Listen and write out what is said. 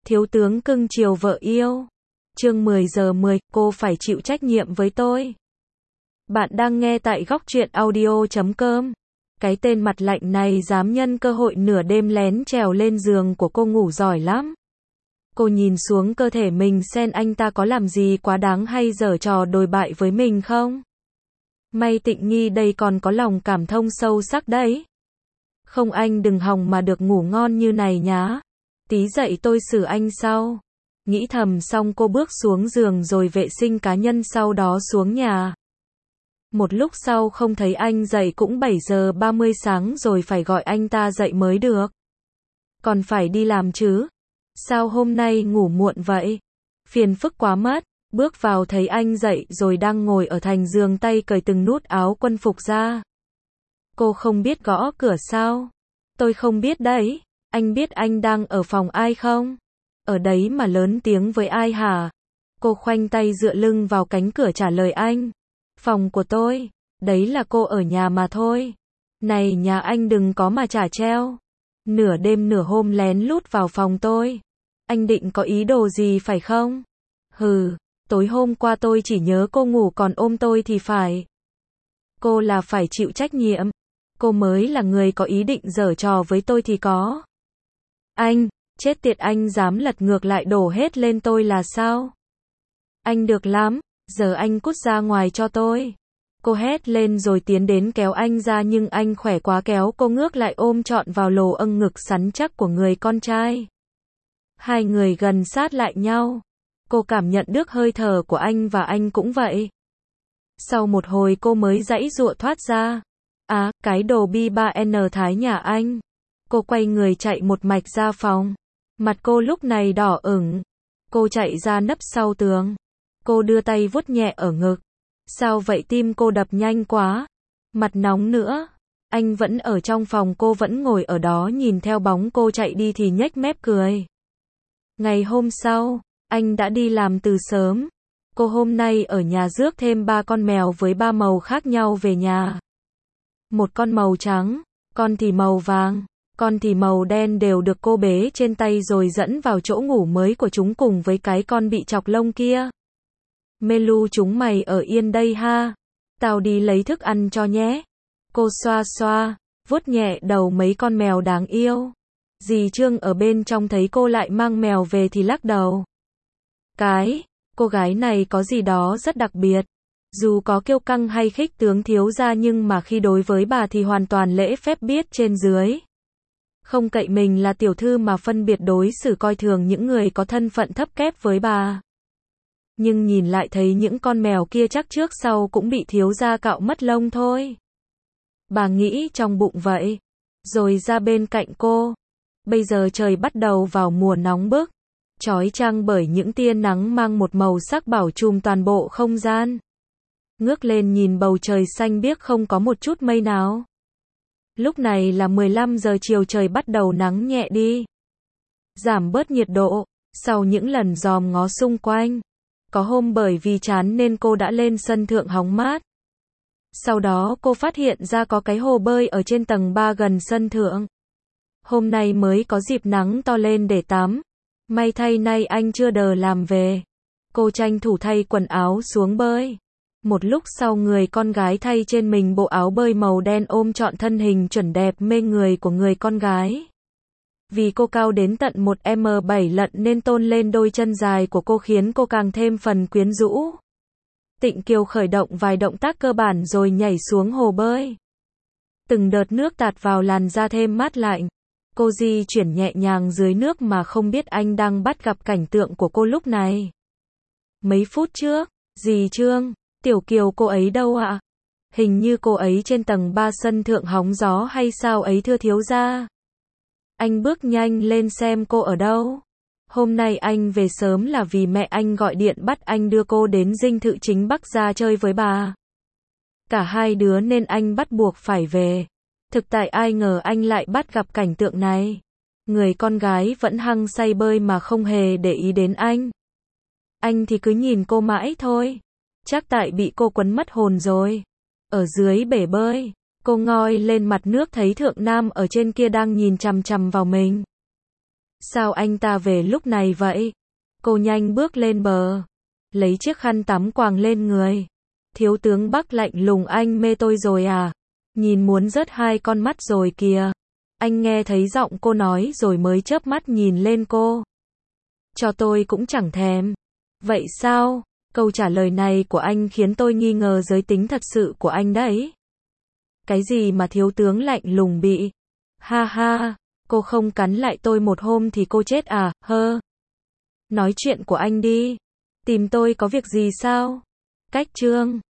Thiếu tướng cưng chiều vợ yêu. Chương 10:10, cô phải chịu trách nhiệm với tôi. Bạn đang nghe tại góc truyện audio.com. Cái tên mặt lạnh này dám nhân cơ hội nửa đêm lén trèo lên giường của cô, ngủ giỏi lắm. Cô nhìn xuống cơ thể mình xem anh ta có làm gì quá đáng hay giở trò đồi bại với mình không? May Tịnh Nhi đây còn có lòng cảm thông sâu sắc đấy. Không, anh đừng hòng mà được ngủ ngon như này nhá. Tí dậy tôi xử anh sau. Nghĩ thầm xong cô bước xuống giường rồi vệ sinh cá nhân, sau đó xuống nhà. Một lúc sau không thấy anh dậy, cũng 7:30 sáng rồi, phải gọi anh ta dậy mới được. Còn phải đi làm chứ. Sao hôm nay ngủ muộn vậy? Phiền phức quá mất. Bước vào thấy anh dậy rồi đang ngồi ở thành giường, tay cởi từng nút áo quân phục ra. Cô không biết gõ cửa sao? Tôi không biết đấy. Anh biết anh đang ở phòng ai không? Ở đấy mà lớn tiếng với ai hả? Cô khoanh tay dựa lưng vào cánh cửa trả lời anh. Phòng của tôi. Đấy là cô ở nhà mà thôi. Này, nhà anh đừng có mà trả treo. Nửa đêm nửa hôm lén lút vào phòng tôi. Anh định có ý đồ gì phải không? Hừ, tối hôm qua tôi chỉ nhớ cô ngủ còn ôm tôi thì phải. Cô là phải chịu trách nhiệm. Cô mới là người có ý định giở trò với tôi thì có. Anh, chết tiệt, anh dám lật ngược lại đổ hết lên tôi là sao? Anh được lắm, giờ anh cút ra ngoài cho tôi. Cô hét lên rồi tiến đến kéo anh ra, nhưng anh khỏe quá kéo cô ngước lại ôm trọn vào lồ âng ngực sắn chắc của người con trai. Hai người gần sát lại nhau. Cô cảm nhận được hơi thở của anh và anh cũng vậy. Sau một hồi cô mới giãy giụa thoát ra. À, cái đồ bi-3N Thái nhà anh. Cô quay người chạy một mạch ra phòng. Mặt cô lúc này đỏ ửng. Cô chạy ra nấp sau tường. Cô đưa tay vuốt nhẹ ở ngực. Sao vậy, tim cô đập nhanh quá. Mặt nóng nữa. Anh vẫn ở trong phòng, cô vẫn ngồi ở đó nhìn theo bóng cô chạy đi thì nhếch mép cười. Ngày hôm sau, anh đã đi làm từ sớm. Cô hôm nay ở nhà rước thêm 3 con mèo với 3 màu khác nhau về nhà. Một con màu trắng, con thì màu vàng, con thì màu đen, đều được cô bế trên tay rồi dẫn vào chỗ ngủ mới của chúng cùng với cái con bị chọc lông kia. Melu, chúng mày ở yên đây ha. Tao đi lấy thức ăn cho nhé. Cô xoa xoa, vuốt nhẹ đầu mấy con mèo đáng yêu. Dì Trương ở bên trong thấy cô lại mang mèo về thì lắc đầu. Cô gái này có gì đó rất đặc biệt. Dù có kiêu căng hay khích tướng thiếu gia nhưng mà khi đối với bà thì hoàn toàn lễ phép biết trên dưới. Không cậy mình là tiểu thư mà phân biệt đối xử coi thường những người có thân phận thấp kép với bà. Nhưng nhìn lại thấy những con mèo kia chắc trước sau cũng bị thiếu gia cạo mất lông thôi. Bà nghĩ trong bụng vậy. Rồi ra bên cạnh cô. Bây giờ trời bắt đầu vào mùa nóng bức. Chói chang bởi những tia nắng mang một màu sắc bảo trùm toàn bộ không gian. Ngước lên nhìn bầu trời xanh biếc không có một chút mây nào. Lúc này là 15 giờ chiều, trời bắt đầu nắng nhẹ đi. Giảm bớt nhiệt độ, sau những lần dòm ngó xung quanh. Có hôm bởi vì chán nên cô đã lên sân thượng hóng mát. Sau đó cô phát hiện ra có cái hồ bơi ở trên tầng 3 gần sân thượng. Hôm nay mới có dịp nắng to lên để tắm. May thay nay anh chưa đờ làm về. Cô tranh thủ thay quần áo xuống bơi. Một lúc sau người con gái thay trên mình bộ áo bơi màu đen ôm trọn thân hình chuẩn đẹp mê người của người con gái. Vì cô cao đến tận 1m7 lận nên tôn lên đôi chân dài của cô khiến cô càng thêm phần quyến rũ. Tịnh Kiều khởi động vài động tác cơ bản rồi nhảy xuống hồ bơi. Từng đợt nước tạt vào làn da thêm mát lạnh. Cô di chuyển nhẹ nhàng dưới nước mà không biết anh đang bắt gặp cảnh tượng của cô lúc này. Mấy phút trước, dì Trương, Tiểu Kiều cô ấy đâu ạ? Hình như cô ấy trên tầng 3 sân thượng hóng gió hay sao ấy thưa thiếu gia. Anh bước nhanh lên xem cô ở đâu. Hôm nay anh về sớm là vì mẹ anh gọi điện bắt anh đưa cô đến dinh thự chính Bắc ra chơi với bà. Cả hai đứa nên anh bắt buộc phải về. Thực tại ai ngờ anh lại bắt gặp cảnh tượng này. Người con gái vẫn hăng say bơi mà không hề để ý đến anh. Anh thì cứ nhìn cô mãi thôi. Chắc tại bị cô quấn mất hồn rồi. Ở dưới bể bơi, cô ngoi lên mặt nước thấy thượng nam ở trên kia đang nhìn chằm chằm vào mình. Sao anh ta về lúc này vậy? Cô nhanh bước lên bờ, lấy chiếc khăn tắm quàng lên người. Thiếu tướng Bắc lạnh lùng, anh mê tôi rồi à? Nhìn muốn rớt hai con mắt rồi kìa. Anh nghe thấy giọng cô nói rồi mới chớp mắt nhìn lên cô. Cho tôi cũng chẳng thèm. Vậy sao? Câu trả lời này của anh khiến tôi nghi ngờ giới tính thật sự của anh đấy. Cái gì mà thiếu tướng lạnh lùng bị? Ha ha, cô không cắn lại tôi một hôm thì cô chết à, hơ. Nói chuyện của anh đi. Tìm tôi có việc gì sao? Cách Trương.